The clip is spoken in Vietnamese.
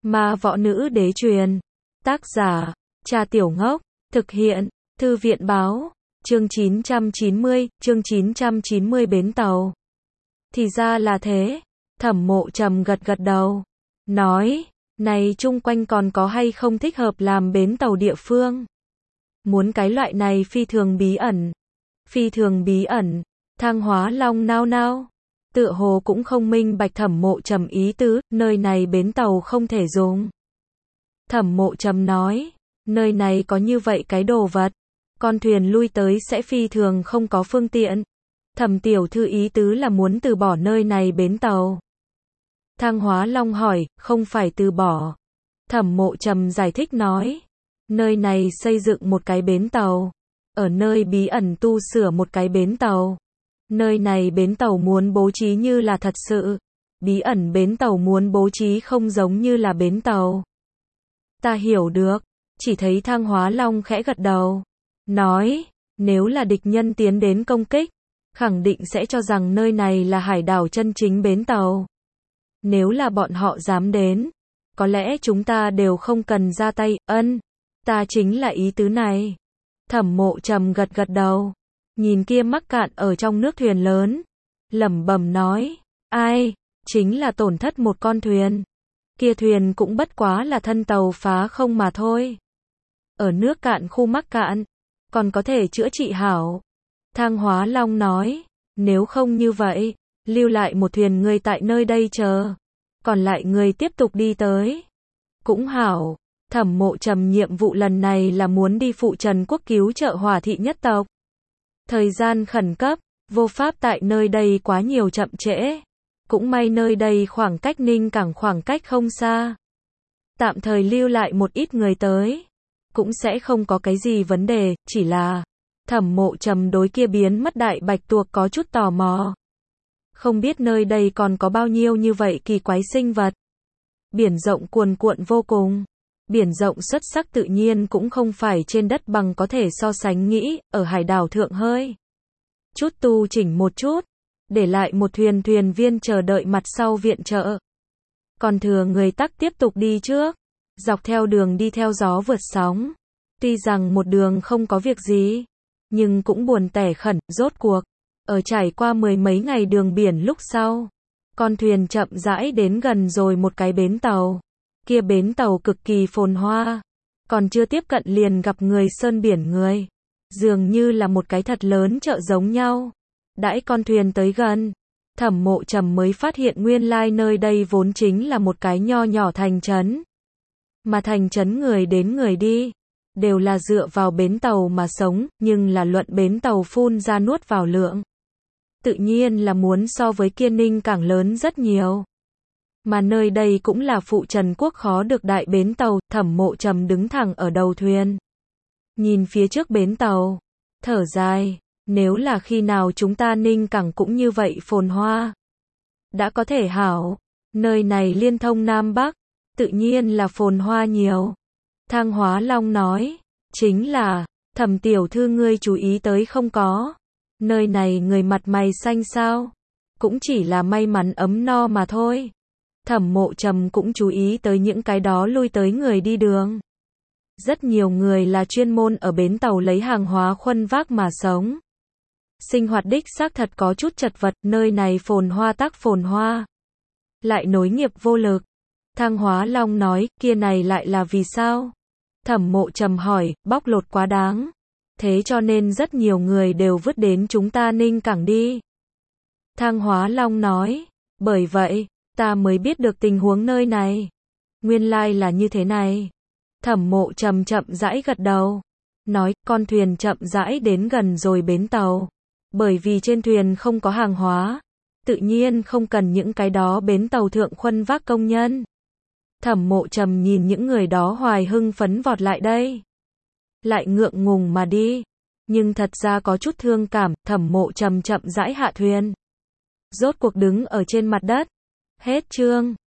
Ma võ nữ đế truyền. Tác giả, Cha Tiểu Ngốc. Thực hiện, Thư viện báo. Chương 990 bến tàu. Thì ra là thế. Thẩm Mộ Trầm gật gật đầu. Nói, này chung quanh còn có hay không thích hợp làm bến tàu địa phương? Muốn cái loại này phi thường bí ẩn. Phi thường bí ẩn. Thang Hóa Long nao nao. Tựa hồ cũng không minh bạch Thẩm Mộ Trầm ý tứ, nơi này bến tàu không thể dùng. Thẩm Mộ Trầm nói, nơi này có như vậy cái đồ vật, con thuyền lui tới sẽ phi thường không có phương tiện. Thẩm tiểu thư ý tứ là muốn từ bỏ nơi này bến tàu. Thang Hóa Long hỏi, không phải từ bỏ. Thẩm Mộ Trầm giải thích nói, nơi này xây dựng một cái bến tàu, ở nơi bí ẩn tu sửa một cái bến tàu. Nơi này bến tàu muốn bố trí như là thật sự, bí ẩn bến tàu muốn bố trí không giống như là bến tàu. Ta hiểu được, chỉ thấy Thang Hóa Long khẽ gật đầu, nói, nếu là địch nhân tiến đến công kích, khẳng định sẽ cho rằng nơi này là hải đảo chân chính bến tàu. Nếu là bọn họ dám đến, có lẽ chúng ta đều không cần ra tay, ta chính là ý tứ này. Thẩm Mộ Trầm gật gật đầu, nhìn kia mắc cạn ở trong nước thuyền lớn, lẩm bẩm nói, ai, chính là tổn thất một con thuyền. Kia thuyền cũng bất quá là thân tàu phá không mà thôi. Ở nước cạn khu mắc cạn, còn có thể chữa trị hảo. Thang Hóa Long nói, nếu không như vậy, lưu lại một thuyền người tại nơi đây chờ, còn lại người tiếp tục đi tới. Cũng hảo, Thẩm Mộ Trầm nhiệm vụ lần này là muốn đi phụ Trần Quốc cứu trợ Hỏa thị nhất tộc. Thời gian khẩn cấp, vô pháp tại nơi đây quá nhiều chậm trễ. Cũng may nơi đây khoảng cách Ninh Cảng khoảng cách không xa. Tạm thời lưu lại một ít người tới, cũng sẽ không có cái gì vấn đề, chỉ là Thẩm Mộ Trầm đối kia biến mất đại bạch tuộc có chút tò mò. Không biết nơi đây còn có bao nhiêu như vậy kỳ quái sinh vật. Biển rộng cuồn cuộn vô cùng. Biển rộng xuất sắc tự nhiên cũng không phải trên đất bằng có thể so sánh, nghĩ, ở hải đảo thượng hơi chút tu chỉnh một chút, để lại một thuyền thuyền viên chờ đợi mặt sau viện trợ. Còn thừa người tắc tiếp tục đi trước, dọc theo đường đi theo gió vượt sóng. Tuy rằng một đường không có việc gì, nhưng cũng buồn tẻ khẩn, rốt cuộc. Ở trải qua 10 mấy ngày đường biển lúc sau, con thuyền chậm rãi đến gần rồi một cái bến tàu. Kia bến tàu cực kỳ phồn hoa, còn chưa tiếp cận liền gặp người sơn biển người. Dường như là một cái thật lớn chợ giống nhau. Đãi con thuyền tới gần, Thẩm Mộ Trầm mới phát hiện nguyên lai nơi đây vốn chính là một cái nho nhỏ thành trấn. Mà thành trấn người đến người đi, đều là dựa vào bến tàu mà sống, nhưng là luận bến tàu phun ra nuốt vào lượng. Tự nhiên là muốn so với kia Ninh Cảng lớn rất nhiều. Mà nơi đây cũng là phụ Trần Quốc khó được đại bến tàu. Thẩm Mộ Trầm đứng thẳng ở đầu thuyền, nhìn phía trước bến tàu, thở dài, nếu là khi nào chúng ta Ninh Cảng cũng như vậy phồn hoa, đã có thể hảo. Nơi này liên thông Nam Bắc, tự nhiên là phồn hoa nhiều. Thang Hóa Long nói, chính là, Thẩm tiểu thư ngươi chú ý tới không có, nơi này người mặt mày xanh sao, cũng chỉ là may mắn ấm no mà thôi. Thẩm Mộ Trầm cũng chú ý tới những cái đó lui tới người đi đường. Rất nhiều người là chuyên môn ở bến tàu lấy hàng hóa khuân vác mà sống. Sinh hoạt đích xác thật có chút chật vật, nơi này phồn hoa tác phồn hoa, lại nối nghiệp vô lực. Thang Hóa Long nói, kia này lại là vì sao? Thẩm Mộ Trầm hỏi, bóc lột quá đáng. Thế cho nên rất nhiều người đều vứt đến chúng ta Ninh Cảng đi. Thang Hóa Long nói, bởi vậy, ta mới biết được tình huống nơi này. Nguyên lai là như thế này. Thẩm Mộ Trầm chậm rãi gật đầu, nói, con thuyền chậm rãi đến gần rồi bến tàu. Bởi vì trên thuyền không có hàng hóa, tự nhiên không cần những cái đó bến tàu thượng khuân vác công nhân. Thẩm Mộ Trầm nhìn những người đó hoài hưng phấn vọt lại đây, lại ngượng ngùng mà đi, nhưng thật ra có chút thương cảm. Thẩm Mộ Trầm chậm rãi hạ thuyền, rốt cuộc đứng ở trên mặt đất. Hết chương.